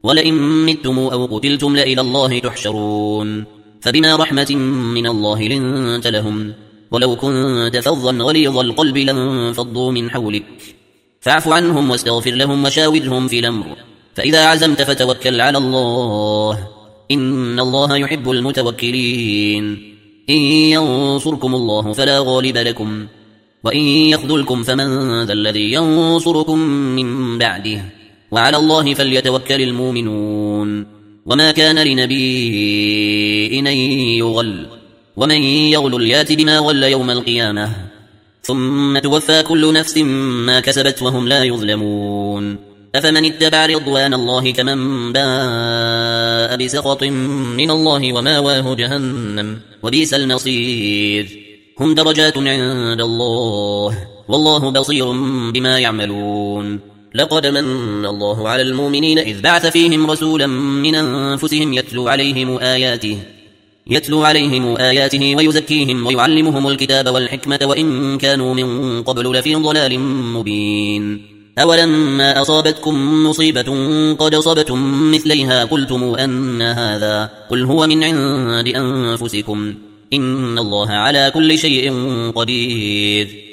ولئن متم أو قتلتم لإلى الله تحشرون فبما رحمة من الله لنت لهم ولو كنت فظا غليظ القلب لانفضوا من حولك فاعف عنهم واستغفر لهم وشاورهم في الأمر فإذا عزمت فتوكل على الله إن الله يحب المتوكلين إن ينصركم الله فلا غالب لكم وإن يخذلكم فمن ذا الذي ينصركم من بعده وعلى الله فليتوكل المؤمنون وما كان لنبي أن يغل ومن يغل يات بما غل يوم القيامة ثم توفى كل نفس ما كسبت وهم لا يظلمون أفمن اتبع رضوان الله كمن باء بسخط من الله وماواه جهنم وبئس المصير هم درجات عند الله والله بصير بما يعملون لقد من الله على المؤمنين إذ بعث فيهم رسولا من أنفسهم يتلو عليهم آياته ويزكيهم ويعلمهم الكتاب والحكمة وإن كانوا من قبل لفي ضلال مبين أولما أصابتكم مصيبة قد أصبتم مثليها قلتم أن هذا قل هو من عند أنفسكم إن الله على كل شيء قدير